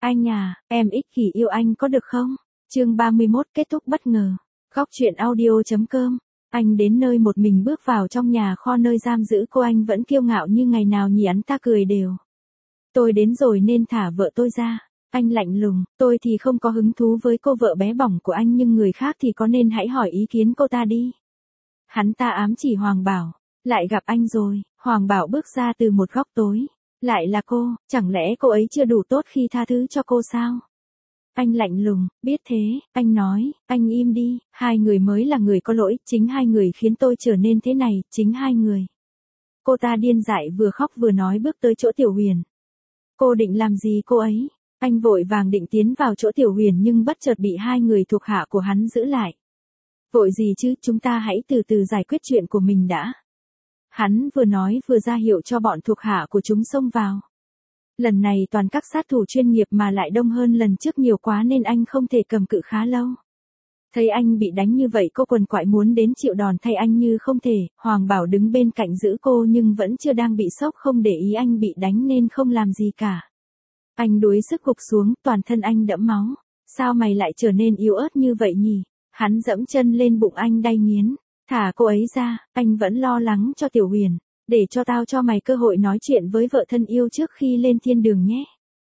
Anh à, em ích kỷ yêu anh có được không? Chương 31 kết thúc bất ngờ. Góc truyện audio.com. Anh đến nơi một mình bước vào trong nhà kho nơi giam giữ cô, anh vẫn kiêu ngạo như ngày nào nhỉ, hắn ta cười đều. Tôi đến rồi nên thả vợ tôi ra. Anh lạnh lùng, tôi thì không có hứng thú với cô vợ bé bỏng của anh, nhưng người khác thì có, nên hãy hỏi ý kiến cô ta đi. Hắn ta ám chỉ Hoàng Bảo. Lại gặp anh rồi. Hoàng Bảo bước ra từ một góc tối. Lại là cô, chẳng lẽ cô ấy chưa đủ tốt khi tha thứ cho cô sao? Anh lạnh lùng, biết thế, anh nói, anh im đi, hai người mới là người có lỗi, chính hai người khiến tôi trở nên thế này, chính hai người. Cô ta điên dại vừa khóc vừa nói, bước tới chỗ Tiểu Huyền. Cô định làm gì cô ấy? Anh vội vàng định tiến vào chỗ Tiểu Huyền nhưng bất chợt bị hai người thuộc hạ của hắn giữ lại. Vội gì chứ, chúng ta hãy từ từ giải quyết chuyện của mình đã. Hắn vừa nói vừa ra hiệu cho bọn thuộc hạ của chúng xông vào. Lần này toàn các sát thủ chuyên nghiệp mà lại đông hơn lần trước nhiều quá nên anh không thể cầm cự khá lâu. Thấy anh bị đánh như vậy, cô quằn quại muốn đến chịu đòn thay anh như không thể. Hoàng Bảo đứng bên cạnh giữ cô nhưng vẫn chưa đang bị sốc, không để ý anh bị đánh nên không làm gì cả. Anh đuối sức gục xuống, toàn thân anh đẫm máu. Sao mày lại trở nên yếu ớt như vậy nhỉ? Hắn dẫm chân lên bụng anh đay nghiến. Thả cô ấy ra, anh vẫn lo lắng cho Tiểu Huyền. Để cho tao cho mày cơ hội nói chuyện với vợ thân yêu trước khi lên thiên đường nhé.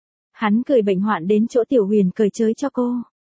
Hắn cười bệnh hoạn đến chỗ Tiểu Huyền cởi trới cho cô.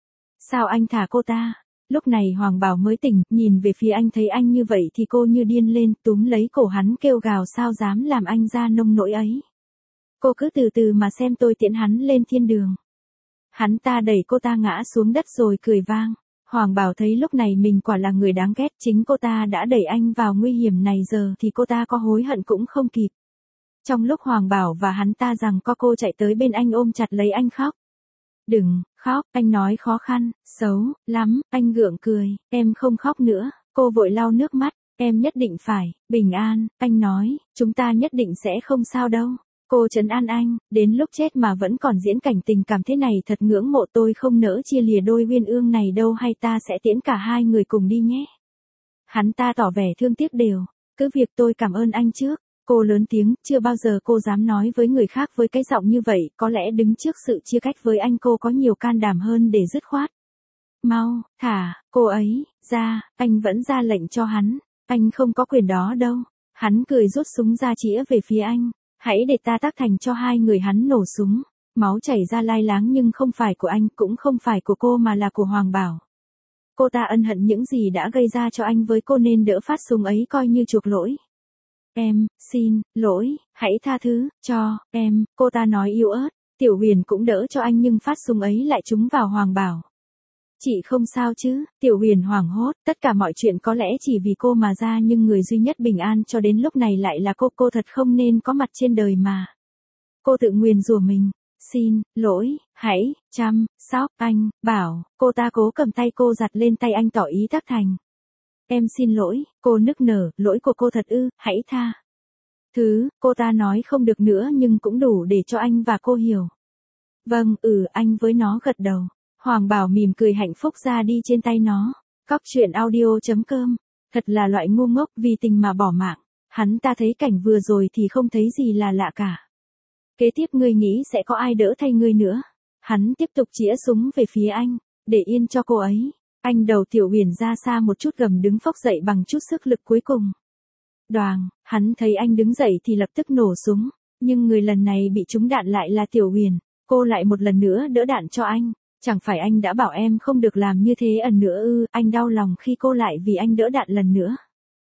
Sao anh thả cô ta? Lúc này Hoàng Bảo mới tỉnh, nhìn về phía anh, thấy anh như vậy thì cô như điên lên, túm lấy cổ hắn kêu gào, sao dám làm anh ra nông nỗi ấy. Cô cứ từ từ mà xem tôi tiễn hắn lên thiên đường. Hắn ta đẩy cô ta ngã xuống đất rồi cười vang. Hoàng Bảo thấy lúc này mình quả là người đáng ghét, chính cô ta đã đẩy anh vào nguy hiểm này, giờ thì cô ta có hối hận cũng không kịp. Trong lúc Hoàng Bảo và hắn ta giằng co, cô chạy tới bên anh ôm chặt lấy anh khóc. Đừng khóc, anh nói khó khăn, xấu lắm, anh gượng cười, em không khóc nữa, cô vội lau nước mắt, em nhất định phải, bình an, anh nói, chúng ta nhất định sẽ không sao đâu. Cô trấn an anh, đến lúc chết mà vẫn còn diễn cảnh tình cảm thế này thật ngưỡng mộ, tôi không nỡ chia lìa đôi uyên ương này đâu, hay ta sẽ tiễn cả hai người cùng đi nhé. Hắn ta tỏ vẻ thương tiếc đều, cứ việc tôi cảm ơn anh trước. Cô lớn tiếng, chưa bao giờ cô dám nói với người khác với cái giọng như vậy, có lẽ đứng trước sự chia cách với anh cô có nhiều can đảm hơn để dứt khoát. Mau, thả cô ấy ra, anh vẫn ra lệnh cho hắn, anh không có quyền đó đâu. Hắn cười rút súng ra chĩa về phía anh. Hãy để ta tác thành cho hai người hắn nổ súng. Máu chảy ra lai láng nhưng không phải của anh, cũng không phải của cô mà là của Hoàng Bảo. Cô ta ân hận những gì đã gây ra cho anh với cô nên đỡ phát súng ấy coi như chuộc lỗi. Em, xin, lỗi, hãy tha thứ, cho, em, cô ta nói yếu ớt. Tiểu Huyền cũng đỡ cho anh nhưng phát súng ấy lại trúng vào Hoàng Bảo. Chị không sao chứ? Tiểu Huyền hoảng hốt, tất cả mọi chuyện có lẽ chỉ vì cô mà ra, nhưng người duy nhất bình an cho đến lúc này lại là cô thật không nên có mặt trên đời mà. Cô tự nguyền rủa mình, xin, lỗi, hãy, chăm, sóc, anh, bảo, cô ta cố cầm tay cô giặt lên tay anh tỏ ý tác thành. Em xin lỗi, cô nức nở, lỗi của cô thật ư, hãy tha. Thứ, cô ta nói không được nữa nhưng cũng đủ để cho anh và cô hiểu. Vâng, anh với nó gật đầu. Hoàng Bảo mỉm cười hạnh phúc ra đi trên tay nó. Góc truyện audio.com. Thật là loại ngu ngốc, vì tình mà bỏ mạng. Hắn ta thấy cảnh vừa rồi thì không thấy gì là lạ cả. Kế tiếp ngươi nghĩ sẽ có ai đỡ thay ngươi nữa? Hắn tiếp tục chĩa súng về phía anh. Để yên cho cô ấy. Anh đầu Tiểu Huyền ra xa một chút, gầm đứng phốc dậy bằng chút sức lực cuối cùng. Đoàng, hắn thấy anh đứng dậy thì lập tức nổ súng. Nhưng người lần này bị trúng đạn lại là Tiểu Huyền. Cô lại một lần nữa đỡ đạn cho anh. Chẳng phải anh đã bảo em không được làm như thế ẩn nữa ư? Anh đau lòng khi cô lại vì anh đỡ đạn lần nữa.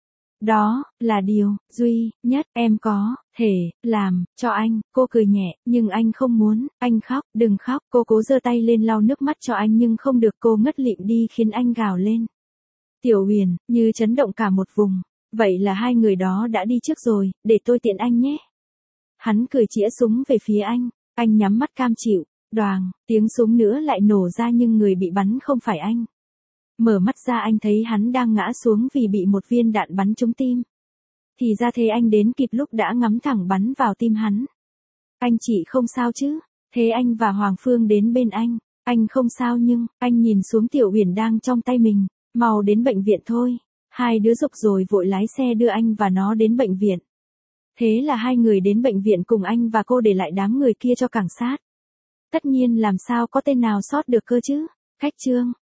Đó là điều duy nhất em có thể làm cho anh. Cô cười nhẹ, nhưng anh không muốn. Anh khóc, đừng khóc. Cô cố giơ tay lên lau nước mắt cho anh nhưng không được, cô ngất lịm đi khiến anh gào lên. Tiểu Huyền, như chấn động cả một vùng. Vậy là hai người đó đã đi trước rồi, để tôi tiện anh nhé. Hắn cười chĩa súng về phía anh nhắm mắt cam chịu. Đoàng, tiếng súng nữa lại nổ ra nhưng người bị bắn không phải anh. Mở mắt ra anh thấy hắn đang ngã xuống vì bị một viên đạn bắn trúng tim. Thì ra thế anh đến kịp lúc đã ngắm thẳng bắn vào tim hắn. Anh chị không sao chứ? Thế anh và Hoàng Phương đến bên anh không sao, nhưng anh nhìn xuống Tiểu Huyền đang trong tay mình. Mau đến bệnh viện thôi. Hai đứa giục rồi vội lái xe đưa anh và nó đến bệnh viện. Thế là hai người đến bệnh viện cùng anh và cô, để lại đám người kia cho cảnh sát. Tất nhiên làm sao có tên nào sót được cơ chứ. Khách trương.